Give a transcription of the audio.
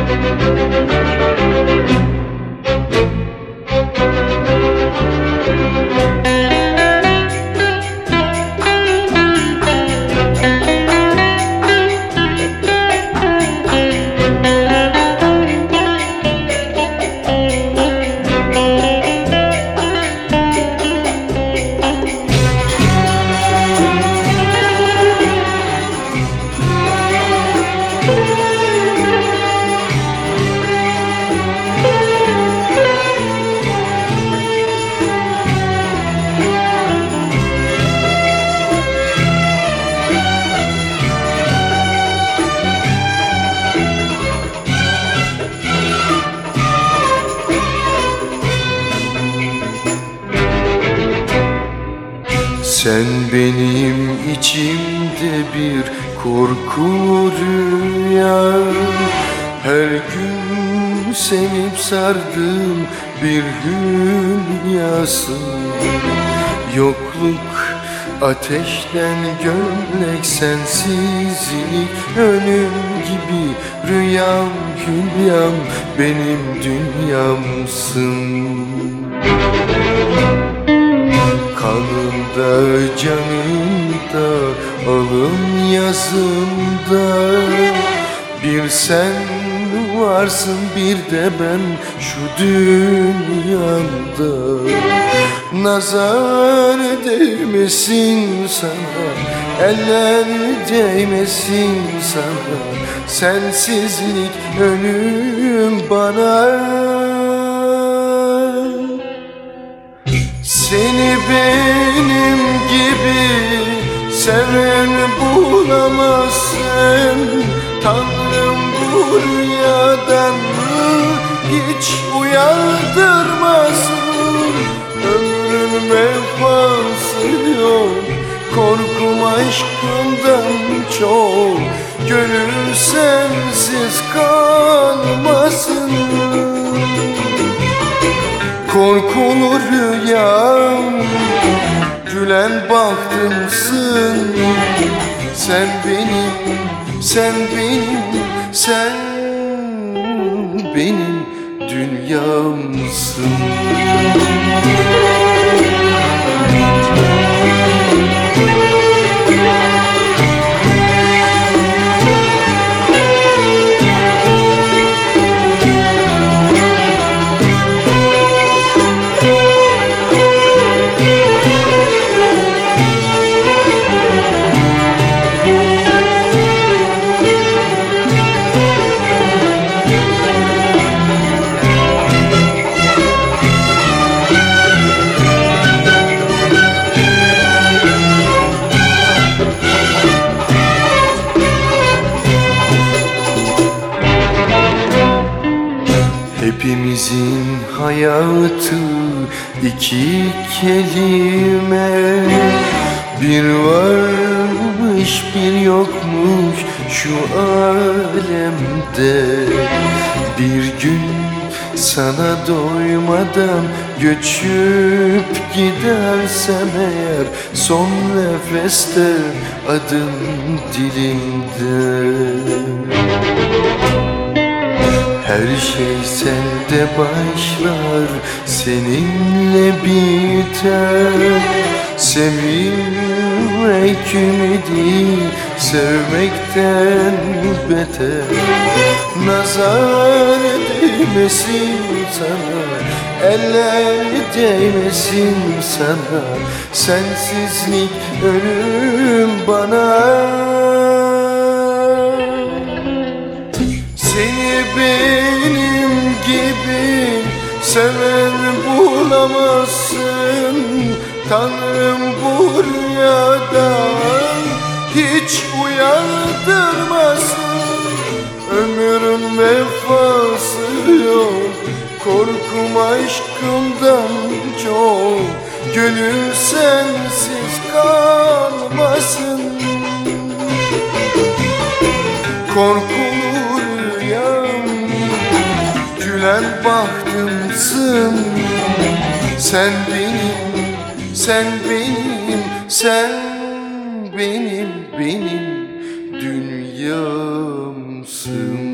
Sen benim içimde bir korku rüya, her gün sevip sardığım bir hülyasın. Yokluk ateşten gömlek, sensizlik ölüm gibi. Rüyam hülyam benim dünyamsın. Kanımda, canımda, alın yazımda bir sen varsın, bir de ben şu dünyamda. Nazar değmesin sana, eller değmesin sana, sensizlik ölüm bana. Seni benim gibi seven bulamazsın. Tanrım bu rüyadan hiç uyandırmasın. Ömrün vefası yok, korkum aşkından çok. Gönül sensiz kalmasın. Korkulu rüyam, gülen bahtımsın. Sen benim, sen benim, sen benim dünyamsın. Hepimizin hayatı iki kelime, bir varmış bir yokmuş şu alemde. Bir gün sana doymadan göçüp gidersem eğer, son nefeste adım dilimde. Her şey sende başlar, seninle biter. Sevilmek ümidi, sevmekten beter. Nazar değmesin sana, eller değmesin sana, sensizlik ölüm bana. Seni benim gibi seven bulamazsın. Tanrım bu rüyadan hiç uyandırmasın. Ömrün vefası yok, korkum aşkımdan çok. Gönül sensiz kalmasın. Korkulu rüyam, gülen bahtımsın. Sen benim, sen benim, sen benim dünyamsın.